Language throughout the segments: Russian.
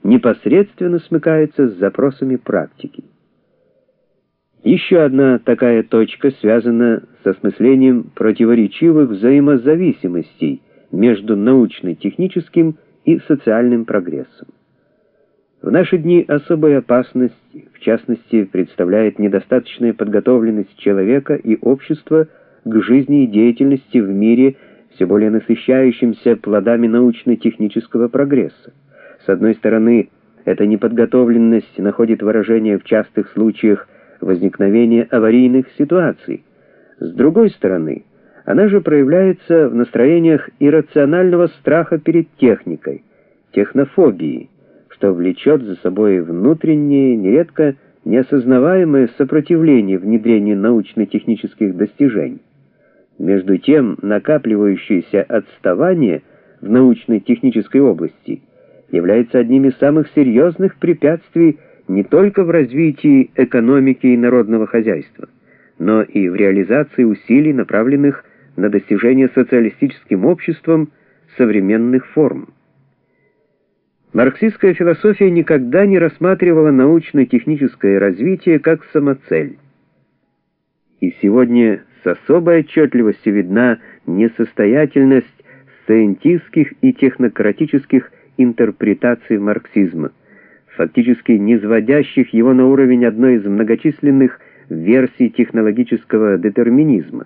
непосредственно смыкается с запросами практики. Еще одна такая точка связана с осмыслением противоречивых взаимозависимостей между научно-техническим и социальным прогрессом. В наши дни особую опасность, в частности, представляет недостаточная подготовленность человека и общества к жизни и деятельности в мире, все более насыщающимся плодами научно-технического прогресса. С одной стороны, эта неподготовленность находит выражение в частых случаях возникновения аварийных ситуаций. С другой стороны, она же проявляется в настроениях иррационального страха перед техникой, технофобии, что влечет за собой внутреннее, нередко неосознаваемое сопротивление внедрению научно-технических достижений. Между тем, накапливающееся отставание в научно-технической области является одним из самых серьезных препятствий не только в развитии экономики и народного хозяйства, но и в реализации усилий, направленных на достижение социалистическим обществом современных форм. Марксистская философия никогда не рассматривала научно-техническое развитие как самоцель. И сегодня с особой отчетливостью видна несостоятельность сциентистских и технократических интерпретаций марксизма, фактически низводящих его на уровень одной из многочисленных версий технологического детерминизма.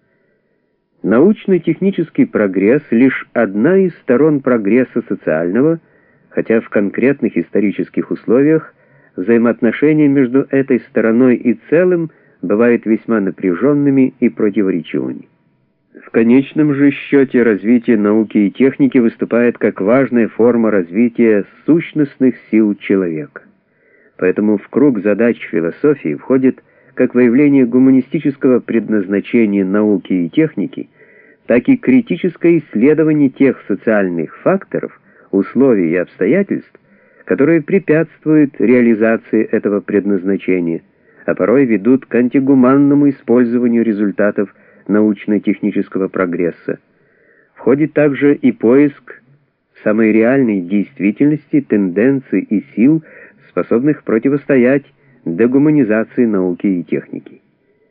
Научно-технический прогресс — лишь одна из сторон прогресса социального, хотя в конкретных исторических условиях взаимоотношения между этой стороной и целым бывают весьма напряженными и противоречивыми. В конечном же счете развитие науки и техники выступает как важная форма развития сущностных сил человека. Поэтому в круг задач философии входит как выявление гуманистического предназначения науки и техники, так и критическое исследование тех социальных факторов, условий и обстоятельств, которые препятствуют реализации этого предназначения, а порой ведут к антигуманному использованию результатов научно-технического прогресса. Входит также и поиск самой реальной действительности, тенденций и сил, способных противостоять дегуманизации науки и техники.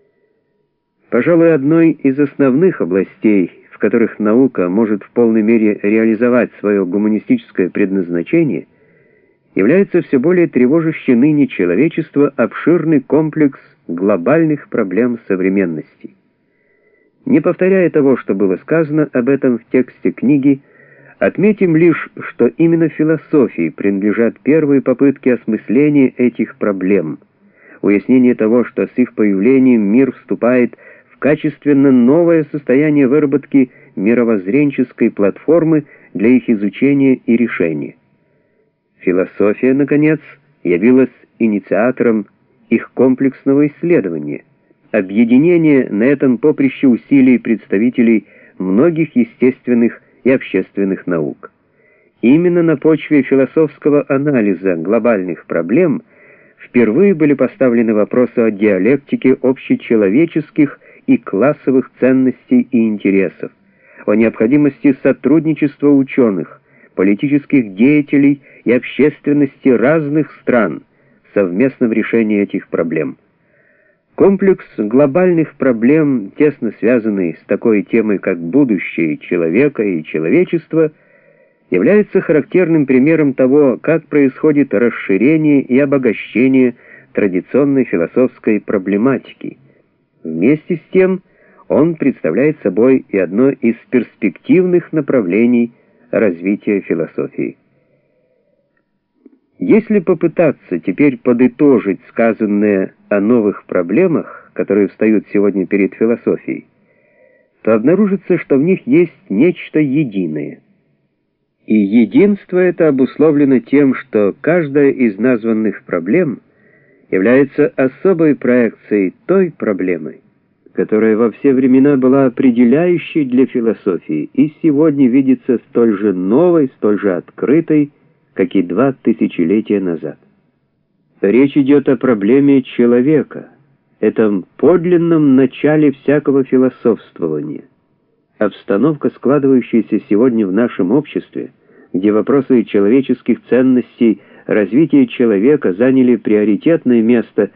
Пожалуй, одной из основных областей, в которых наука может в полной мере реализовать свое гуманистическое предназначение, является все более тревожащий ныне человечество обширный комплекс глобальных проблем современности. Не повторяя того, что было сказано об этом в тексте книги, отметим лишь, что именно философии принадлежат первые попытки осмысления этих проблем, уяснение того, что с их появлением мир вступает в качественно новое состояние выработки мировоззренческой платформы для их изучения и решения. Философия, наконец, явилась инициатором их комплексного исследования, объединения на этом поприще усилий представителей многих естественных и общественных наук. Именно на почве философского анализа глобальных проблем впервые были поставлены вопросы о диалектике общечеловеческих и классовых ценностей и интересов, о необходимости сотрудничества ученых, политических деятелей и общественности разных стран совместно в решении этих проблем. Комплекс глобальных проблем, тесно связанный с такой темой, как будущее человека и человечества, является характерным примером того, как происходит расширение и обогащение традиционной философской проблематики. Вместе с тем, он представляет собой и одно из перспективных направлений развития философии. Если попытаться теперь подытожить сказанное о новых проблемах, которые встают сегодня перед философией, то обнаружится, что в них есть нечто единое. И единство это обусловлено тем, что каждая из названных проблем является особой проекцией той проблемы, которая во все времена была определяющей для философии и сегодня видится столь же новой, столь же открытой, как и 2 тысячелетия назад. Речь идет о проблеме человека, этом подлинном начале всякого философствования. Обстановка, складывающаяся сегодня в нашем обществе, где вопросы человеческих ценностей развития человека заняли приоритетное место